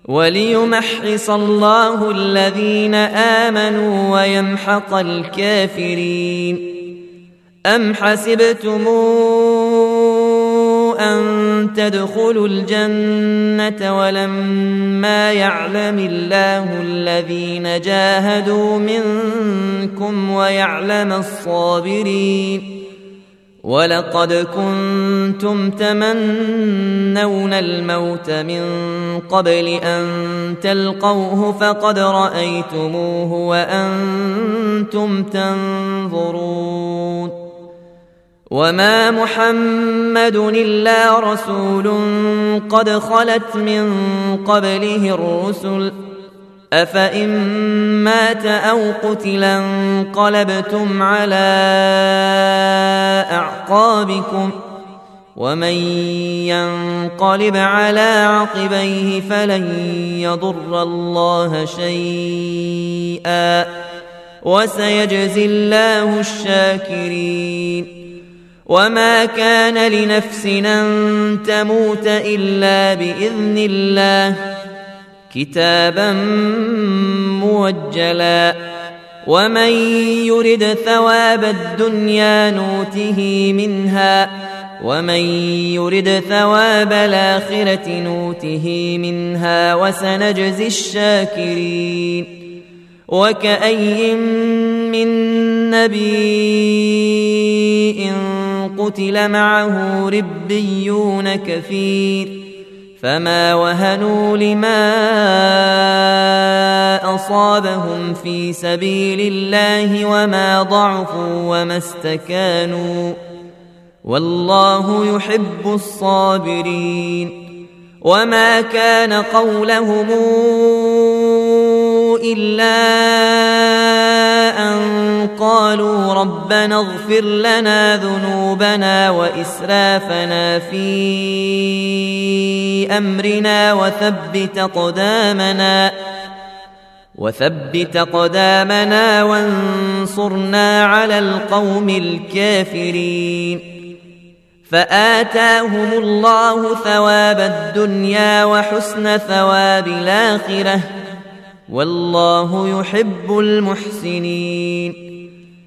وليمحص الله الذين آمنوا ويمحق الكافرين. أم حسبتم أن تدخلوا الجنة ولما يعلم الله الذين جاهدوا منكم ويعلم الصابرين؟ ولقد كنتم تمنون الموت من قبل أن تلقوه فقد رأيتموه وأنتم تنظرون. وما محمد إلا رسول قد خلت من قبله الرسل أفإن مات أو قتل انقلبتم على أعقابكم ومن ينقلب على عقبيه فلن يضر الله شيئا وسيجزي الله الشاكرين. وما كان لنفس أن تموت إلا بإذن الله كتابا موجلا ومن يرد ثواب الدنيا نوته منها ومن يرد ثواب الآخرة نوته منها وسنجزي الشاكرين. وكأي من نبي قتل معه ربيون كثير فما وهنوا لما أصابهم في سبيل الله وما ضعفوا وما استكانوا والله يحب الصابرين. وما كان قولهم إلا أن قالوا ربنا اغفر لنا ذنوبنا وإسرافنا في أمرنا وثبت أقدامنا وانصرنا على القوم الكافرين. فآتاهم الله ثواب الدنيا وحسن ثواب الآخرة والله يحب المحسنين.